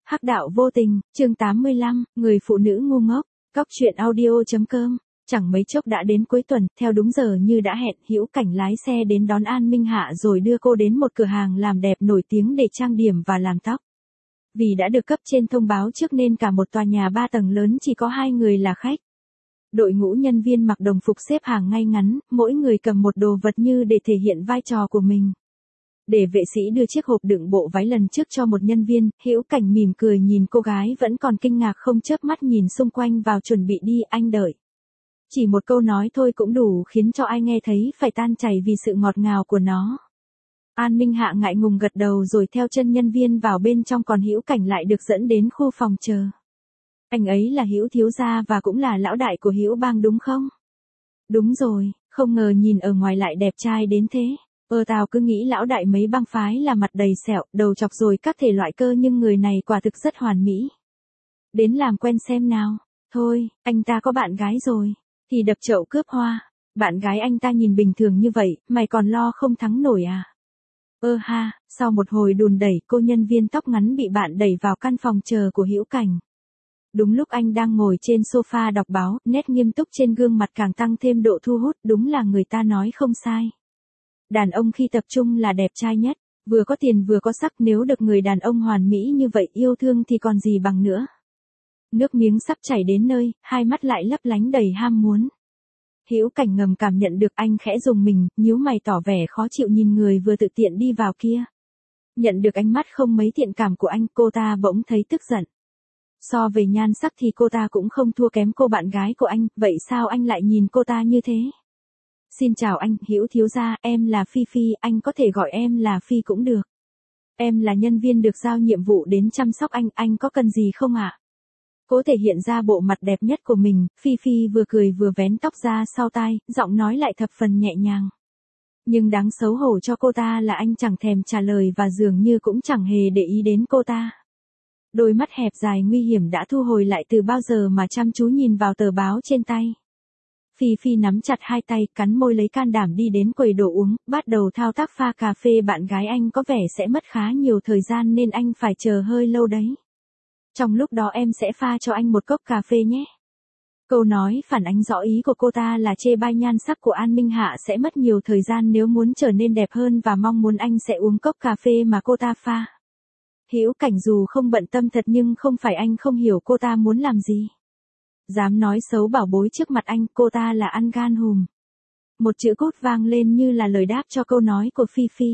Hắc đạo vô tình, chương 85, người phụ nữ ngu ngốc, Cóc truyện audio.com. Chẳng mấy chốc đã đến cuối tuần, theo đúng giờ như đã hẹn, Hữu Cảnh lái xe đến đón An Minh Hạ rồi đưa cô đến một cửa hàng làm đẹp nổi tiếng để trang điểm và làm tóc. Vì đã được cấp trên thông báo trước nên cả một tòa nhà 3 tầng lớn chỉ có 2 người là khách. Đội ngũ nhân viên mặc đồng phục xếp hàng ngay ngắn, mỗi người cầm một đồ vật như để thể hiện vai trò của mình. Để vệ sĩ đưa chiếc hộp đựng bộ váy lần trước cho một nhân viên, Hữu Cảnh mỉm cười nhìn cô gái vẫn còn kinh ngạc không chớp mắt nhìn xung quanh vào chuẩn bị đi, anh đợi. Chỉ một câu nói thôi cũng đủ khiến cho ai nghe thấy phải tan chảy vì sự ngọt ngào của nó. An Minh Hạ ngại ngùng gật đầu rồi theo chân nhân viên vào bên trong, còn Hữu Cảnh lại được dẫn đến khu phòng chờ. Anh ấy là Hữu thiếu gia và cũng là lão đại của Hữu bang đúng không? Đúng rồi, không ngờ nhìn ở ngoài lại đẹp trai đến thế. Tao cứ nghĩ lão đại mấy bang phái là mặt đầy sẹo, đầu chọc rồi các thể loại cơ, nhưng người này quả thực rất hoàn mỹ. Đến làm quen xem nào. Thôi, anh ta có bạn gái rồi. Thì đập chậu cướp hoa. Bạn gái anh ta nhìn bình thường như vậy, mày còn lo không thắng nổi à? Ha, sau một hồi đùn đẩy, cô nhân viên tóc ngắn bị bạn đẩy vào căn phòng chờ của Hữu Cảnh. Đúng lúc anh đang ngồi trên sofa đọc báo, nét nghiêm túc trên gương mặt càng tăng thêm độ thu hút, đúng là người ta nói không sai. Đàn ông khi tập trung là đẹp trai nhất, vừa có tiền vừa có sắc, nếu được người đàn ông hoàn mỹ như vậy yêu thương thì còn gì bằng nữa. Nước miếng sắp chảy đến nơi, hai mắt lại lấp lánh đầy ham muốn. Hữu Cảnh ngầm cảm nhận được, anh khẽ rùng mình, nhíu mày tỏ vẻ khó chịu nhìn người vừa tự tiện đi vào kia. Nhận được ánh mắt không mấy thiện cảm của anh, cô ta bỗng thấy tức giận. So về nhan sắc thì cô ta cũng không thua kém cô bạn gái của anh, vậy sao anh lại nhìn cô ta như thế? Xin chào anh, Hữu thiếu gia, em là Phi Phi, anh có thể gọi em là Phi cũng được. Em là nhân viên được giao nhiệm vụ đến chăm sóc anh có cần gì không ạ? Cố thể hiện ra bộ mặt đẹp nhất của mình, Phi Phi vừa cười vừa vén tóc ra sau tai, giọng nói lại thập phần nhẹ nhàng. Nhưng đáng xấu hổ cho cô ta là anh chẳng thèm trả lời và dường như cũng chẳng hề để ý đến cô ta. Đôi mắt hẹp dài nguy hiểm đã thu hồi lại từ bao giờ mà chăm chú nhìn vào tờ báo trên tay. Phi Phi nắm chặt hai tay, cắn môi lấy can đảm đi đến quầy đồ uống, bắt đầu thao tác pha cà phê. Bạn gái anh có vẻ sẽ mất khá nhiều thời gian nên anh phải chờ hơi lâu đấy. Trong lúc đó em sẽ pha cho anh một cốc cà phê nhé. Câu nói phản ánh rõ ý của cô ta là chê bai nhan sắc của An Minh Hạ sẽ mất nhiều thời gian nếu muốn trở nên đẹp hơn và mong muốn anh sẽ uống cốc cà phê mà cô ta pha. Hữu Cảnh dù không bận tâm thật nhưng không phải anh không hiểu cô ta muốn làm gì. Dám nói xấu bảo bối trước mặt anh, cô ta là ăn gan hùm. Một chữ cốt vang lên như là lời đáp cho câu nói của Phi Phi.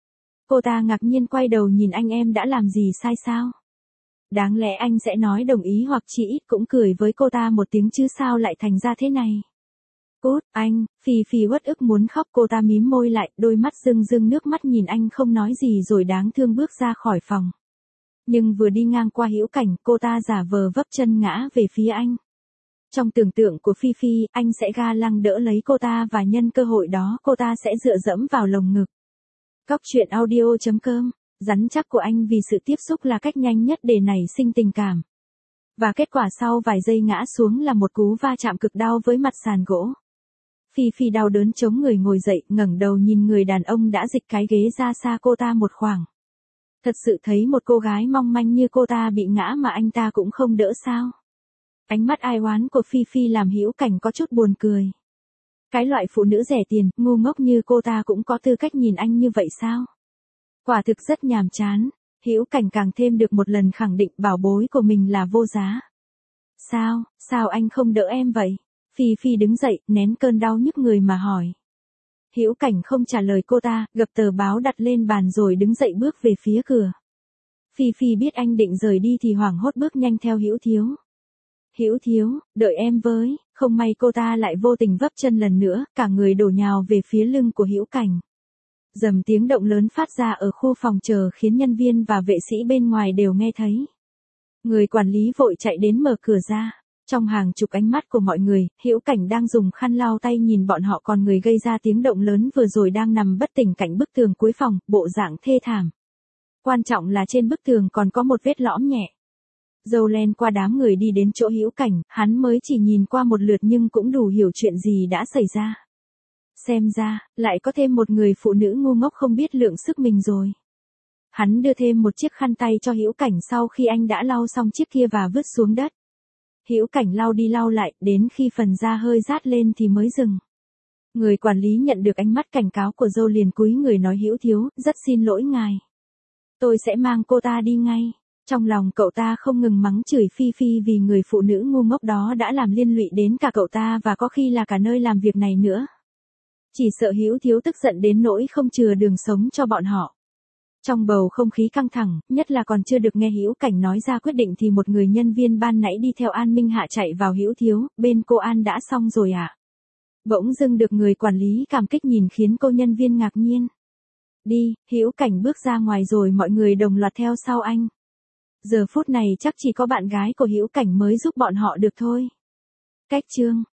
Cô ta ngạc nhiên quay đầu nhìn anh, em đã làm gì sai sao? Đáng lẽ anh sẽ nói đồng ý hoặc chỉ ít cũng cười với cô ta một tiếng chứ sao lại thành ra thế này? Cút, anh, Phi Phi uất ức muốn khóc, cô ta mím môi lại, đôi mắt rưng rưng nước mắt nhìn anh không nói gì rồi đáng thương bước ra khỏi phòng. Nhưng vừa đi ngang qua Hữu Cảnh, cô ta giả vờ vấp chân ngã về phía anh. Trong tưởng tượng của Phi Phi, anh sẽ ga lăng đỡ lấy cô ta và nhân cơ hội đó cô ta sẽ dựa dẫm vào lồng ngực. Cóc truyện audio.com. Rắn chắc của anh vì sự tiếp xúc là cách nhanh nhất để nảy sinh tình cảm. Và kết quả sau vài giây ngã xuống là một cú va chạm cực đau với mặt sàn gỗ. Phi Phi đau đớn chống người ngồi dậy, ngẩng đầu nhìn người đàn ông đã dịch cái ghế ra xa cô ta một khoảng. Thật sự thấy một cô gái mong manh như cô ta bị ngã mà anh ta cũng không đỡ sao? Ánh mắt ai oán của Phi Phi làm Hữu Cảnh có chút buồn cười. Cái loại phụ nữ rẻ tiền, ngu ngốc như cô ta cũng có tư cách nhìn anh như vậy sao? Quả thực rất nhàm chán. Hữu Cảnh càng thêm được một lần khẳng định bảo bối của mình là vô giá. Sao anh không đỡ em vậy? Phi Phi đứng dậy, nén cơn đau nhức người mà hỏi. Hữu Cảnh không trả lời cô ta, gập tờ báo đặt lên bàn rồi đứng dậy bước về phía cửa. Phi Phi biết anh định rời đi thì hoảng hốt bước nhanh theo Hữu thiếu. Hữu thiếu, đợi em với, không may cô ta lại vô tình vấp chân lần nữa, cả người đổ nhào về phía lưng của Hữu Cảnh. Dầm tiếng động lớn phát ra ở khu phòng chờ khiến nhân viên và vệ sĩ bên ngoài đều nghe thấy. Người quản lý vội chạy đến mở cửa ra. Trong hàng chục ánh mắt của mọi người, Hữu Cảnh đang dùng khăn lau tay nhìn bọn họ, còn người gây ra tiếng động lớn vừa rồi đang nằm bất tỉnh cạnh bức tường cuối phòng, bộ dạng thê thảm. Quan trọng là trên bức tường còn có một vết lõm nhẹ. Dâu len qua đám người đi đến chỗ Hữu Cảnh, hắn mới chỉ nhìn qua một lượt nhưng cũng đủ hiểu chuyện gì đã xảy ra. Xem ra, lại có thêm một người phụ nữ ngu ngốc không biết lượng sức mình rồi. Hắn đưa thêm một chiếc khăn tay cho Hữu Cảnh sau khi anh đã lau xong chiếc kia và vứt xuống đất. Hữu Cảnh lau đi lau lại, đến khi phần da hơi rát lên thì mới dừng. Người quản lý nhận được ánh mắt cảnh cáo của Dâu liền cúi người nói: Hữu thiếu, rất xin lỗi ngài. Tôi sẽ mang cô ta đi ngay. Trong lòng cậu ta không ngừng mắng chửi Phi Phi vì người phụ nữ ngu ngốc đó đã làm liên lụy đến cả cậu ta và có khi là cả nơi làm việc này nữa. Chỉ sợ Hữu thiếu tức giận đến nỗi không chừa đường sống cho bọn họ. Trong bầu không khí căng thẳng, nhất là còn chưa được nghe Hữu Cảnh nói ra quyết định thì một người nhân viên ban nãy đi theo An Minh Hạ chạy vào: Hữu thiếu, bên cô An đã xong rồi à? Bỗng dưng được người quản lý cảm kích nhìn khiến cô nhân viên ngạc nhiên. Đi, Hữu Cảnh bước ra ngoài rồi mọi người đồng loạt theo sau anh. Giờ phút này chắc chỉ có bạn gái của Hữu Cảnh mới giúp bọn họ được thôi. Cách chương